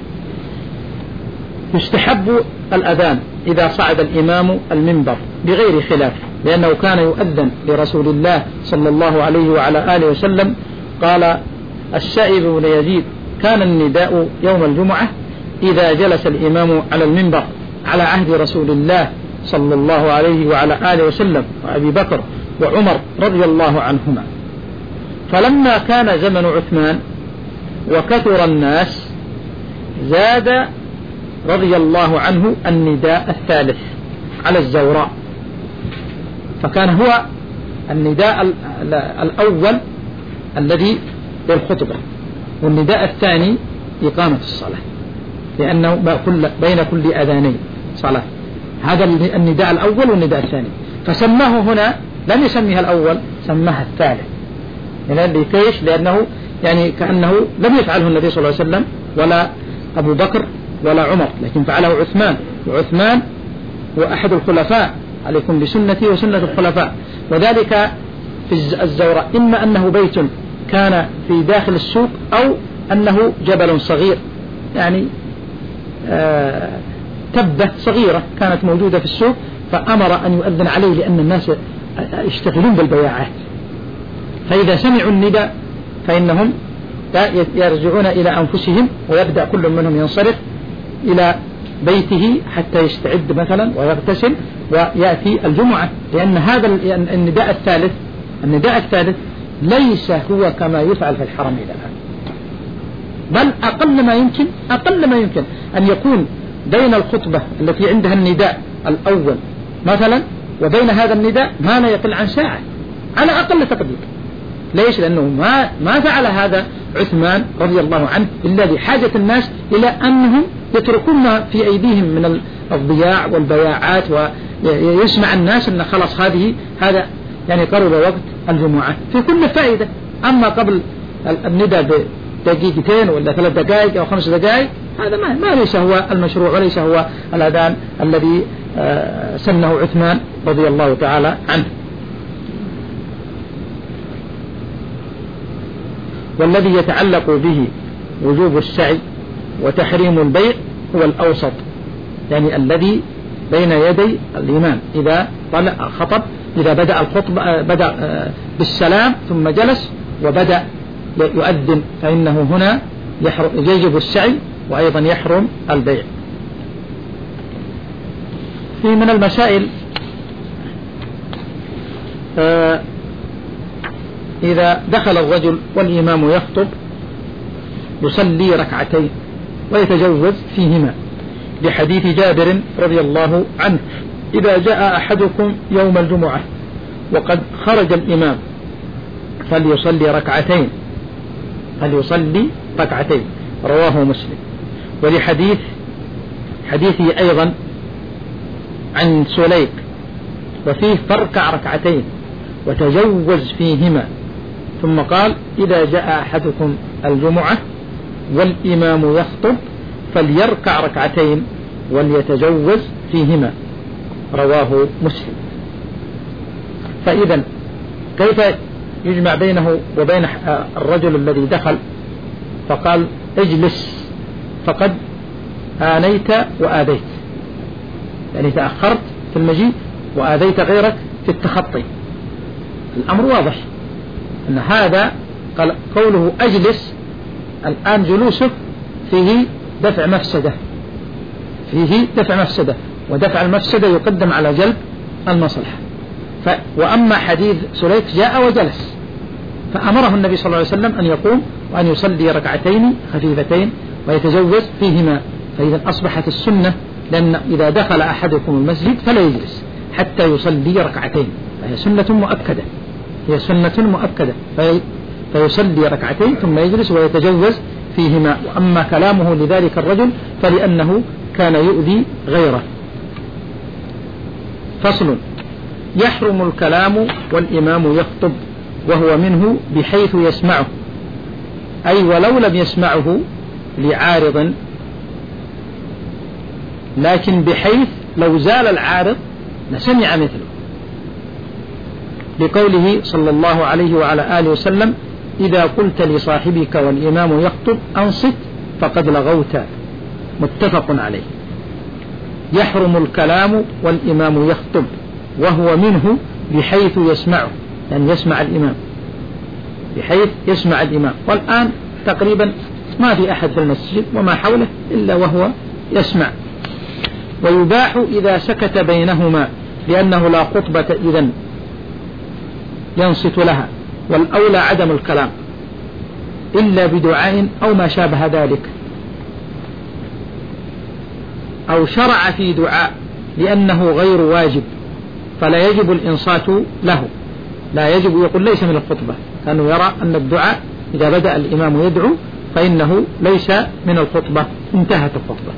يستحب الأذان إذا صعد الإمام المنبر بغير خلاف، لأنه كان يؤذن لرسول الله صلى الله عليه وعلى آله وسلم. قال السائب بن يزيد كان النداء يوم الجمعة إذا جلس الإمام على المنبر على عهد رسول الله صلى الله عليه وعلى آله وسلم وأبي بكر وعمر رضي الله عنهما. فلما كان زمن عثمان وكثر الناس زاد رضي الله عنه النداء الثالث على الزوراء، فكان هو النداء الأول الذي للخطبة، والنداء الثاني إقامة الصلاة، لأنه بين كل أذانين صلاة. هذا النداء الأول والنداء الثاني، فسماه هنا لم يسميها الأول، سماها الثالث. يعني ليش؟ لأنه يعني كأنه لم يفعله النبي صلى الله عليه وسلم ولا أبو بكر ولا عمر، لكن فعله عثمان، وعثمان هو أحد الخلفاء، عليكم بسنتي وسنة الخلفاء. وذلك في الزوراء إما أنه بيت كان في داخل السوق أو أنه جبل صغير، يعني آه تبة صغيرة كانت موجودة في السوق، فأمر أن يؤذن عليه لأن الناس يشتغلون بالبياعات. فإذا سمعوا النداء فإنهم يرجعون إلى أنفسهم، ويبدأ كل منهم ينصرف إلى بيته حتى يستعد مثلا ويغتسل ويأتي الجمعة، لأن هذا النداء الثالث النداء الثالث ليس هو كما يفعل في الحرمين الآن، بل أقل ما يمكن أقل ما يمكن أن يكون بين الخطبة التي عندها النداء الأول مثلا وبين هذا النداء ما لا يقل عن ساعة على أقل تقدير. ليش؟ لأنه ما ما فعل هذا عثمان رضي الله عنه إلا لحاجة الناس إلى أنهم يتركون ما في أيديهم من الضياع والبياعات، ويسمع الناس أن خلاص هذه هذا يعني قرب وقت الجمعة في كل فائدة. أما قبل النداء بدقيقتين ولا ثلاث دقائق أو خمس دقائق هذا ما, ما ليس هو المشروع وليس هو الأذان الذي سنه عثمان رضي الله تعالى عنه. والذي يتعلق به وجوب السعي وتحريم البيع هو الأوسط، يعني الذي بين يدي الإمام إذا طلع خطب، إذا بدأ الخطبة بدأ بالسلام ثم جلس وبدأ يؤذن، فإنه هنا يجب السعي وأيضا يحرم البيع. في من المسائل آه إذا دخل الرجل والإمام يخطب يصلي ركعتين ويتجوز فيهما، لحديث جابر رضي الله عنه: إذا جاء أحدكم يوم الجمعة وقد خرج الإمام فليصلي ركعتين فليصلي ركعتين رواه مسلم. ولحديث حديثه أيضا عن سليك وفيه: فاركع ركعتين وتجوز فيهما، ثم قال: إذا جاء أحدكم الجمعة والإمام يخطب فليركع ركعتين وليتجوز فيهما رواه مسلم. فإذا كيف يجمع بينه وبين الرجل الذي دخل فقال: اجلس فقد آنيت وآذيت، يعني تأخرت في المجيء وآذيت غيرك في التخطي. الأمر واضح أن هذا قوله أجلس الآن جلوسه فيه دفع مفسدة فيه دفع مفسدة ودفع المفسدة يقدم على جلب المصلحة. ف... وأما حديث سليك جاء وجلس، فأمره النبي صلى الله عليه وسلم أن يقوم وأن يصلي ركعتين خفيفتين ويتجوز فيهما. فإذا أصبحت السنة، لأن إذا دخل أحدكم المسجد فلا يجلس حتى يصلي ركعتين، فهي سنة مؤكدة هي سنة مؤكدة في... فيصلي ركعتين ثم يجلس ويتجوز فيهما. وأما كلامه لذلك الرجل فلأنه كان يؤذي غيره. فصل: يحرم الكلام والإمام يخطب وهو منه بحيث يسمعه، أي ولو لم يسمعه لعارض، لكن بحيث لو زال العارض لسمع مثله، لقوله صلى الله عليه وعلى آله وسلم: إذا قلت لصاحبك والإمام يخطب أنصت فقد لغوت، متفق عليه. يحرم الكلام والإمام يخطب وهو منه بحيث يسمعه، يعني يسمع الإمام بحيث يسمع الإمام. والآن تقريبا ما في أحد في المسجد وما حوله إلا وهو يسمع. ويباح إذا سكت بينهما، لأنه لا خطبة إذن ينصت لها، والأولى عدم الكلام إلا بدعاء أو ما شابه ذلك، أو شرع في دعاء لأنه غير واجب فلا يجب الإنصات له، لا يجب، يقول ليس من الخطبة، كانوا يرى أن الدعاء إذا بدأ الإمام يدعو فإنه ليس من الخطبة، انتهت الخطبة.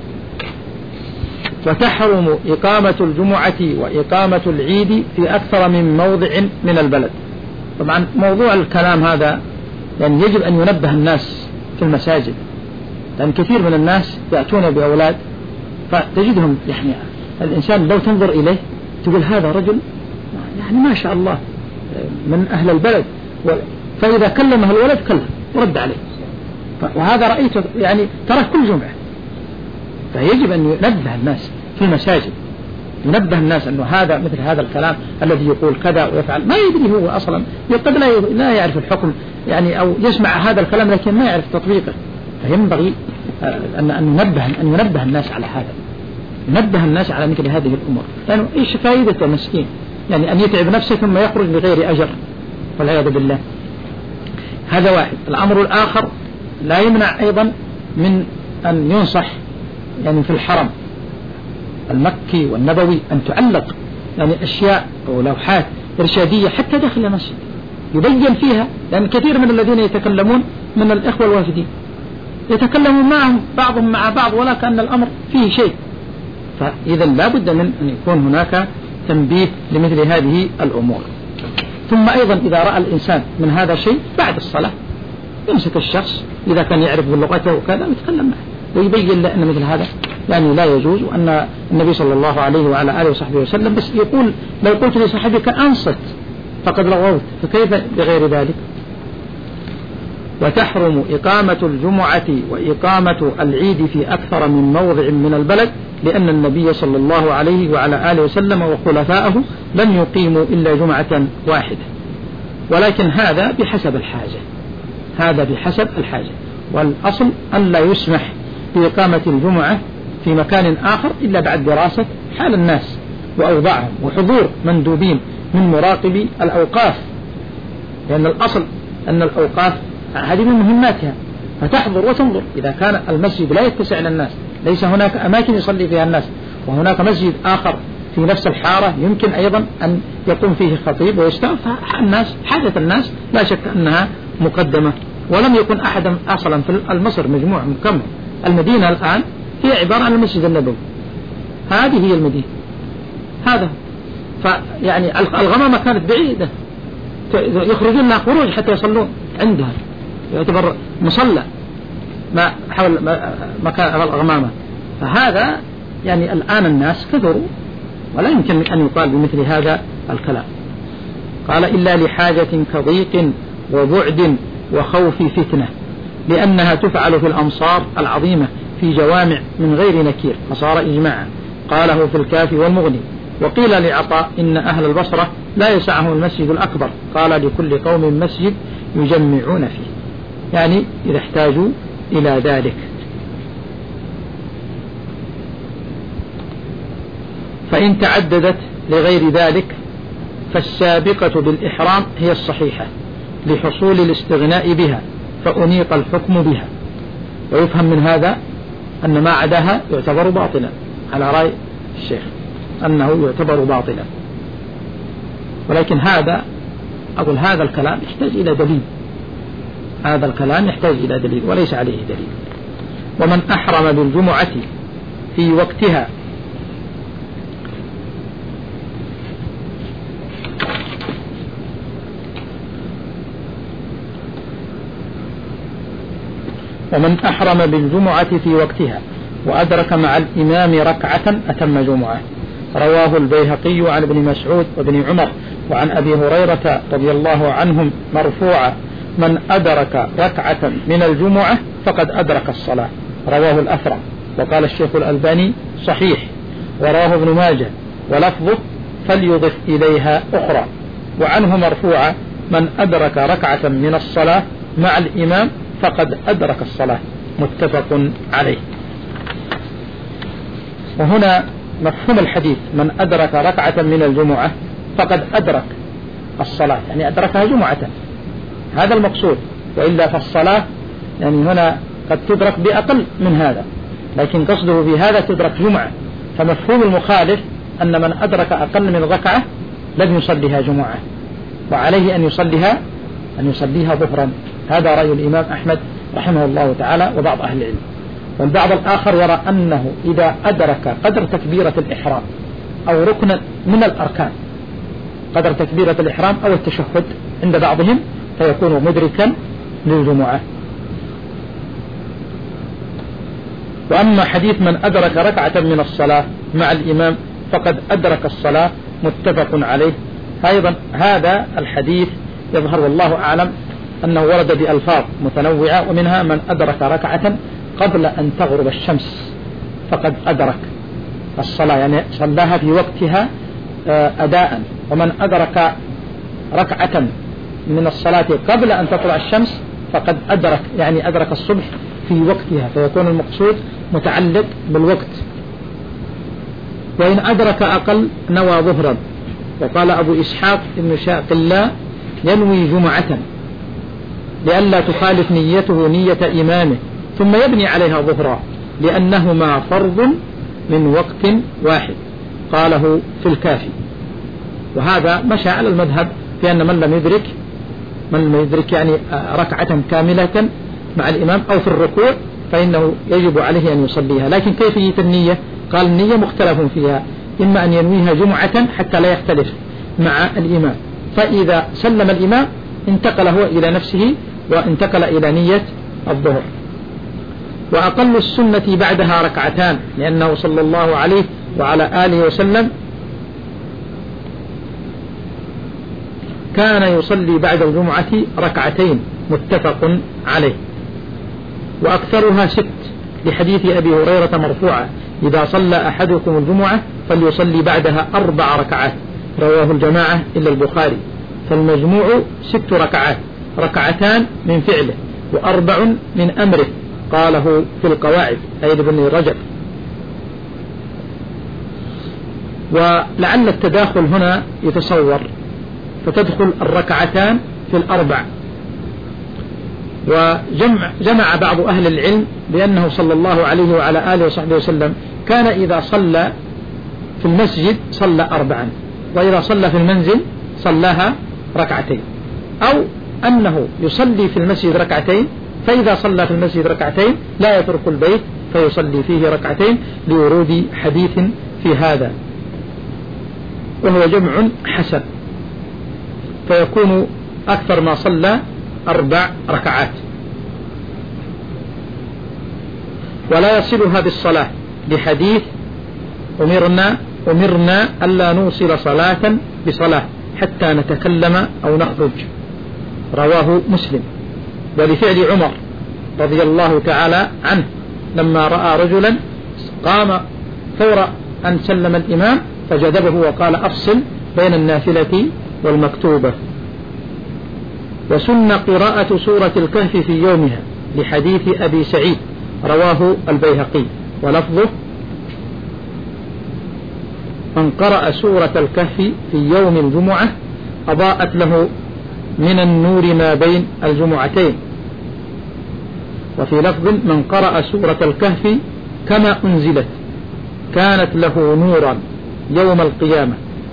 وتحرم إقامة الجمعة وإقامة العيد في أكثر من موضع من البلد. طبعا موضوع الكلام هذا يعني يجب أن ينبه الناس في المساجد، لأن كثير من الناس يأتون بأولاد فتجدهم يعني الإنسان لو تنظر إليه تقول هذا رجل يعني ما شاء الله من أهل البلد، فإذا كلمه الولد كلم ورد عليه، وهذا رأيته يعني ترى كل جمعة. فيجب أن ينبه الناس في المساجد، ينبه الناس أنه هذا مثل هذا الكلام الذي يقول كذا ويفعل، ما يدري هو أصلا، قد لا يعرف الحكم يعني، أو يسمع هذا الكلام لكن ما يعرف تطبيقه. فينبغي أن ننبه أن ينبه الناس على هذا، ينبه الناس على مثل هذه الأمور، لأنه يعني إيش فائدة المسكين يعني أن يتعب نفسه ثم يخرج بغير أجر والعياذ بالله. هذا واحد. الأمر الآخر لا يمنع أيضا من أن ينصح يعني في الحرم المكي والنبوي أن تعلق يعني أشياء أو لوحات إرشادية حتى داخل المسجد يبين فيها، لأن كثير من الذين يتكلمون من الإخوة الوافدين يتكلمون معهم بعضهم مع بعض ولا كأن الأمر فيه شيء. فإذا لا بد من أن يكون هناك تنبيه لمثل هذه الأمور. ثم أيضا إذا رأى الإنسان من هذا الشيء بعد الصلاة يمسك الشخص إذا كان يعرف بلغته وكذا ويتكلم معه ويبين له أن مثل هذا يعني لا يجوز، وأن النبي صلى الله عليه وعلى آله وصحبه وسلم بس يقول لو قلت لصاحبك أنصت فقد لغوت، فكيف بغير ذلك؟ وتحرم إقامة الجمعة وإقامة العيد في أكثر من موضع من البلد، لأن النبي صلى الله عليه وعلى آله وسلم وخلفائه لم يقيموا إلا جمعة واحدة، ولكن هذا بحسب الحاجة، هذا بحسب الحاجة. والأصل أن لا يسمح بإقامة الجمعة في مكان آخر إلا بعد دراسة حال الناس وأوضاعهم وحضور مندوبين من مراقبي الأوقاف، لأن الأصل أن الأوقاف هذه من مهماتها، فتحضر وتنظر. إذا كان المسجد لا يتسع للناس، ليس هناك أماكن يصلي فيها الناس، وهناك مسجد آخر في نفس الحارة يمكن أيضا أن يقوم فيه خطيب ويشتغل، فالناس حاجة الناس لا شك أنها مقدمة. ولم يكن أحدا أصلا في مصر مجموعة مكمل. المدينة الآن هي عبارة عن المسجد النبوي، هذه هي المدينة هذا. فيعني الغمامة كانت بعيدة، يخرجون لها خروج حتى يصلون عندها، يعتبر مصلى ما حول مكان الغمامة. فهذا يعني الآن الناس كثروا ولا يمكن أن يقال بمثل هذا الكلام. قال إلا لحاجة كضيق وبعد وخوف فتنة، لأنها تفعل في الأمصار العظيمة في جوامع من غير نكير، فصار إجماعا. قاله في الكافي والمغني. وقيل لعطاء إن أهل البصرة لا يسعهم المسجد الأكبر، قال لكل قوم مسجد يجمعون فيه، يعني إذا احتاجوا إلى ذلك. فإن تعددت لغير ذلك فالسابقة بالإحرام هي الصحيحة لحصول الاستغناء بها، فأنيط الحكم بها. ويفهم من هذا أن ما عداها يعتبر باطلا على رأي الشيخ، أنه يعتبر باطلا. ولكن هذا أقول هذا الكلام يحتاج إلى دليل، هذا الكلام يحتاج إلى دليل وليس عليه دليل. ومن أحرم بالجمعة في وقتها ومن أحرم بالجمعة في وقتها وأدرك مع الإمام ركعة أتم جمعة. رواه البيهقي عن ابن مسعود وابن عمر وعن أبي هريرة رضي الله عنهم مرفوعا: من أدرك ركعة من الجمعة فقد أدرك الصلاة. رواه الأثرم. وقال الشيخ الألباني صحيح. ورواه ابن ماجه ولفظه فليضف إليها أخرى. وعنه مرفوعا: من أدرك ركعة من الصلاة مع الإمام فقد أدرك الصلاة. متفق عليه. وهنا مفهوم الحديث من أدرك ركعة من الجمعة فقد أدرك الصلاة، يعني أدركها جمعة، هذا المقصود. وإلا فالصلاة يعني هنا قد تدرك بأقل من هذا، لكن قصده في هذا تدرك جمعة. فمفهوم المخالف أن من أدرك أقل من ركعة لم يصليها جمعة، وعليه أن يصليها أن يصليها ظهرا. هذا رأي الإمام أحمد رحمه الله تعالى وبعض أهل العلم. والبعض الآخر يرى أنه إذا أدرك قدر تكبيرة الإحرام أو ركنا من الأركان، قدر تكبيرة الإحرام أو التشهد عند بعضهم، فيكون مدركا للجمعة. وأما حديث من أدرك ركعة من الصلاة مع الإمام فقد أدرك الصلاة متفق عليه. أيضا هذا الحديث يظهر والله أعلم أنه ورد بألفاظ متنوعة، ومنها من أدرك ركعة قبل أن تغرب الشمس فقد أدرك الصلاة، يعني صلاها في وقتها أداء. ومن أدرك ركعة من الصلاة قبل أن تطلع الشمس فقد أدرك، يعني أدرك الصبح في وقتها، فيكون المقصود متعلق بالوقت. وإن أدرك أقل نوى ظهرا. وقال أبو إسحاق ابن شاق الله ينوي جمعة لئلا تخالف نيته نية إمامه ثم يبني عليها ظهرا لأنهما فرض من وقت واحد، قاله في الكافي. وهذا مشى على المذهب في أن من لم يدرك من لم يدرك يعني ركعة كاملة مع الإمام أو في الركوع فإنه يجب عليه أن يصليها. لكن كيفية النية؟ قال النية مختلف فيها، إما أن ينويها جمعة حتى لا يختلف مع الإمام، فإذا سلم الإمام انتقل هو إلى نفسه وانتقل إلى نية الظهر. وأقل السنة بعدها ركعتان، لأنه صلى الله عليه وعلى آله وسلم كان يصلي بعد الجمعة ركعتين متفق عليه. وأكثرها ست، لحديث أبي هريرة مرفوعة: إذا صلى أحدكم الجمعة فليصلي بعدها أربع ركعات، رواه الجماعة إلا البخاري. فالمجموع ست ركعات، ركعتان من فعله وأربع من أمره، قاله في القواعد أي ابن رجب. ولعل التداخل هنا يتصور، فتدخل الركعتان في الأربع. وجمع جمع بعض أهل العلم بأنه صلى الله عليه وعلى آله وصحبه وسلم كان إذا صلى في المسجد صلى أربعا، وإذا صلى في المنزل صلاها ركعتين، أو أنه يصلي في المسجد ركعتين، فإذا صلى في المسجد ركعتين لا يترك البيت فيصلي فيه ركعتين، لورود حديث في هذا، وهو جمع حسن، فيكون أكثر ما صلى أربع ركعات. ولا يصلها بالصلاة، لحديث أمرنا أمرنا ألا نوصل صلاة بصلاة حتى نتكلم أو نخرج، رواه مسلم. ولفعل عمر رضي الله تعالى عنه لما رأى رجلا قام فور أن سلم الإمام فجذبه وقال: أفصل بين النافلة والمكتوبة. وسن قراءة سورة الكهف في يومها، لحديث أبي سعيد رواه البيهقي، ولفظه: من قرأ سورة الكهف في يوم الجمعة أضاءت له من النور ما بين الجمعتين. وفي لفظ: من قرأ سورة الكهف كما أنزلت كانت له نورا يوم القيامة.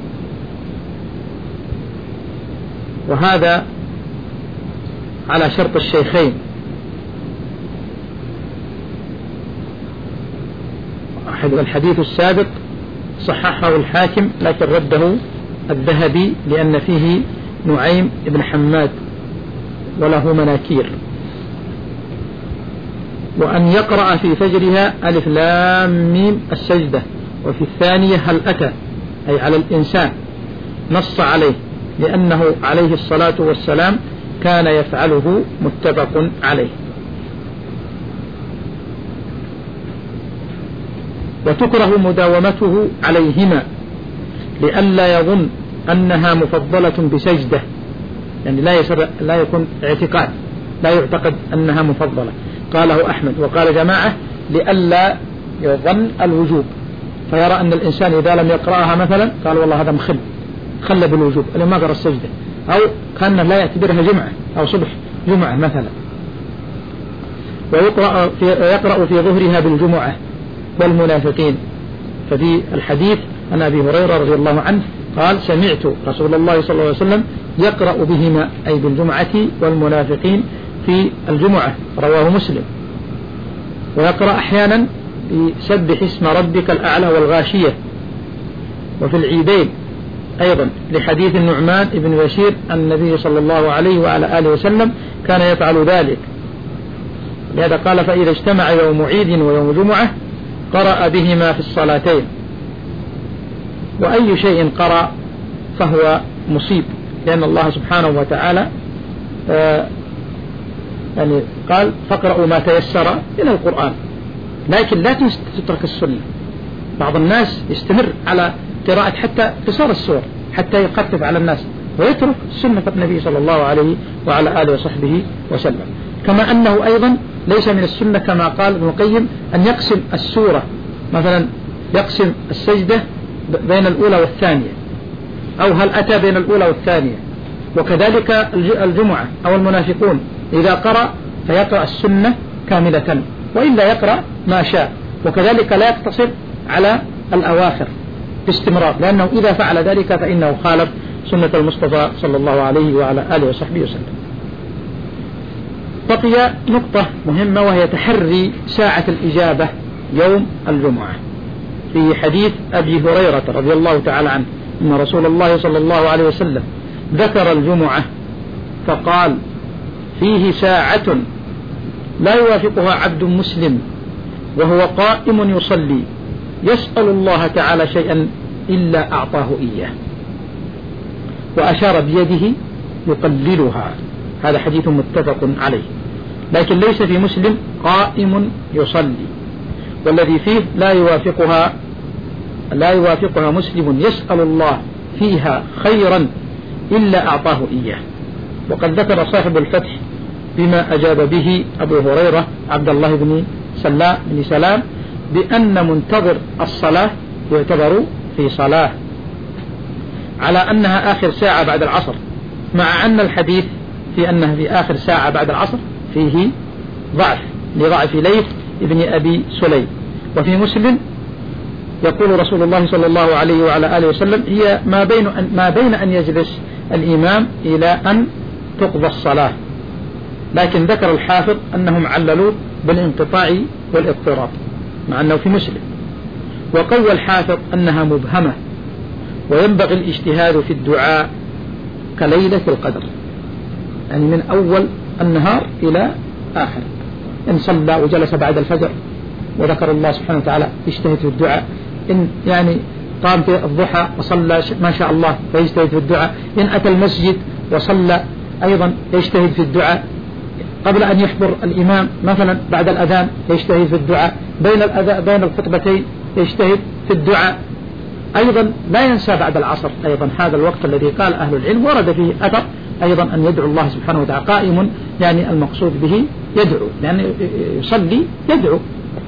وهذا على شرط الشيخين. الحديث السابق صححه الحاكم لكن رده الذهبي لأن فيه نعيم بن حماد وله مناكير. وأن يقرأ في فجرها ألف لام ميم السجدة، وفي الثانية هل أتى، أي على الإنسان، نص عليه لأنه عليه الصلاة والسلام كان يفعله، متفق عليه. وتكره مداومته عليهما لئلا يظن أنها مفضلة بسجدة، يعني لا يسر لا يكون اعتقاد، لا يعتقد أنها مفضلة، قاله أحمد. وقال جماعة: لئلا يظن الوجوب، فيرى أن الإنسان إذا لم يقرأها مثلا قال والله هذا مخل خل بالوجوب اللي ما قرأ السجدة، أو كان لا يعتبرها جمعة أو صبح جمعة مثلا. ويقرأ في, يقرأ في ظهرها بالجمعة والمنافقين. ففي الحديث عن أبي هريرة رضي الله عنه قال: سمعت رسول الله صلى الله عليه وسلم يقرأ بهما، أي بالجمعة والمنافقين في الجمعة، رواه مسلم. ويقرأ أحيانا بسبح اسم ربك الأعلى والغاشية، وفي العيدين أيضا، لحديث النعمان بن بشير أن النبي صلى الله عليه وعلى آله وسلم كان يفعل ذلك، لهذا قال: فإذا اجتمع يوم عيد ويوم جمعة قرأ بهما في الصلاتين. وأي شيء قرأ فهو مصيب، لأن الله سبحانه وتعالى يعني قال فاقرأوا ما تيسر من القرآن، لكن لا تترك السنة. بعض الناس يستمر على قراءة حتى قصار السور حتى يخفف على الناس ويترك سنة النبي صلى الله عليه وعلى آله وصحبه وسلم. كما أنه أيضا ليس من السنة كما قال ابن القيم أن يقسم السورة، مثلا يقسم السجدة بين الأولى والثانية، أو هل أتى بين الأولى والثانية. وكذلك الجمعة أو المنافقون إذا قرأ فيقرأ السنة كاملة وإلا يقرأ ما شاء. وكذلك لا يقتصر على الأواخر باستمرار، لأنه إذا فعل ذلك فإنه خالف سنة المصطفى صلى الله عليه وعلى آله وصحبه وسلم. بقي نقطة مهمة وهي تحري ساعة الإجابة يوم الجمعة. في حديث أبي هريرة رضي الله تعالى عنه أن رسول الله صلى الله عليه وسلم ذكر الجمعة فقال فيه ساعة لا يوافقها عبد مسلم وهو قائم يصلي يسأل الله تعالى شيئا إلا أعطاه إياه، وأشار بيده يقللها. هذا حديث متفق عليه، لكن ليس في مسلم قائم يصلي، والذي فيه لا يوافقها لا يوافقها مسلم يسأل الله فيها خيرا إلا أعطاه إياه. وقد ذكر صاحب الفتح بما أجاب به أبو هريرة عبد الله بن سلام بن سلام بأن منتظر الصلاة يعتبر في صلاة، على أنها آخر ساعة بعد العصر، مع أن الحديث في أنها في آخر ساعة بعد العصر فيه ضعف لضعف ليث ابن أبي سليم. وفي مسلم يقول رسول الله صلى الله عليه وعلى آله وسلم هي ما بين أن, ما بين أن يجلس الإمام إلى أن تقضى الصلاة، لكن ذكر الحافظ أنهم عللوا بالانقطاع والاضطراب مع أنه في مسلم. وقوى الحافظ أنها مبهمة وينبغي الاجتهاد في الدعاء كليلة القدر، يعني من أول النهار إلى آخر. إن صلى وجلس بعد الفجر وذكر الله سبحانه وتعالى يجتهد في الدعاء، إن يعني قام في الضحى وصلى ما شاء الله فيجتهد في الدعاء، إن أتى المسجد وصلى أيضا يجتهد في الدعاء، قبل أن يحضر الإمام مثلا بعد الأذان يجتهد في الدعاء، بين الأذان بين الخطبتين يجتهد في الدعاء، أيضا لا ينسى بعد العصر أيضا هذا الوقت الذي قال أهل العلم ورد فيه أثر أيضا أن يدعو الله سبحانه وتعالى قائم، يعني المقصود به يدعو، يعني يصلي يدعو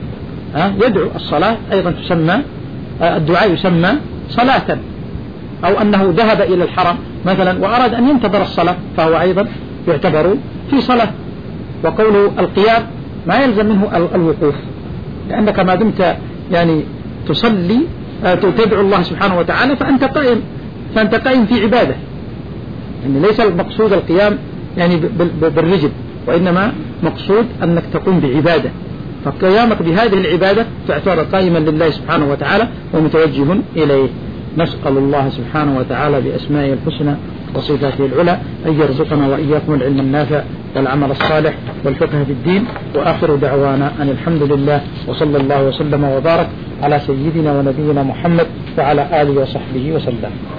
ها يدعو. الصلاة أيضا تسمى الدعاء يسمى صلاة، أو أنه ذهب إلى الحرم مثلا وأراد أن ينتظر الصلاة فهو أيضا يعتبر في صلاة. وقوله القيام ما يلزم منه الوقوف، لأنك ما دمت يعني تصلي تدعو الله سبحانه وتعالى فأنت قائم فأنت قائم في عبادة، يعني ليس المقصود القيام يعني بالرجل، وإنما مقصود أنك تقوم بعبادة، فقيامك بهذه العبادة تعتبر قائما لله سبحانه وتعالى ومتوجه إليه. نسأل الله سبحانه وتعالى بأسمائه الحسنى وصفاته العلى أن يرزقنا وإياكم العلم النافع والعمل الصالح والفقه في الدين. وآخر دعوانا أن الحمد لله، وصلى الله وسلم وبارك على سيدنا ونبينا محمد وعلى آله وصحبه وسلم.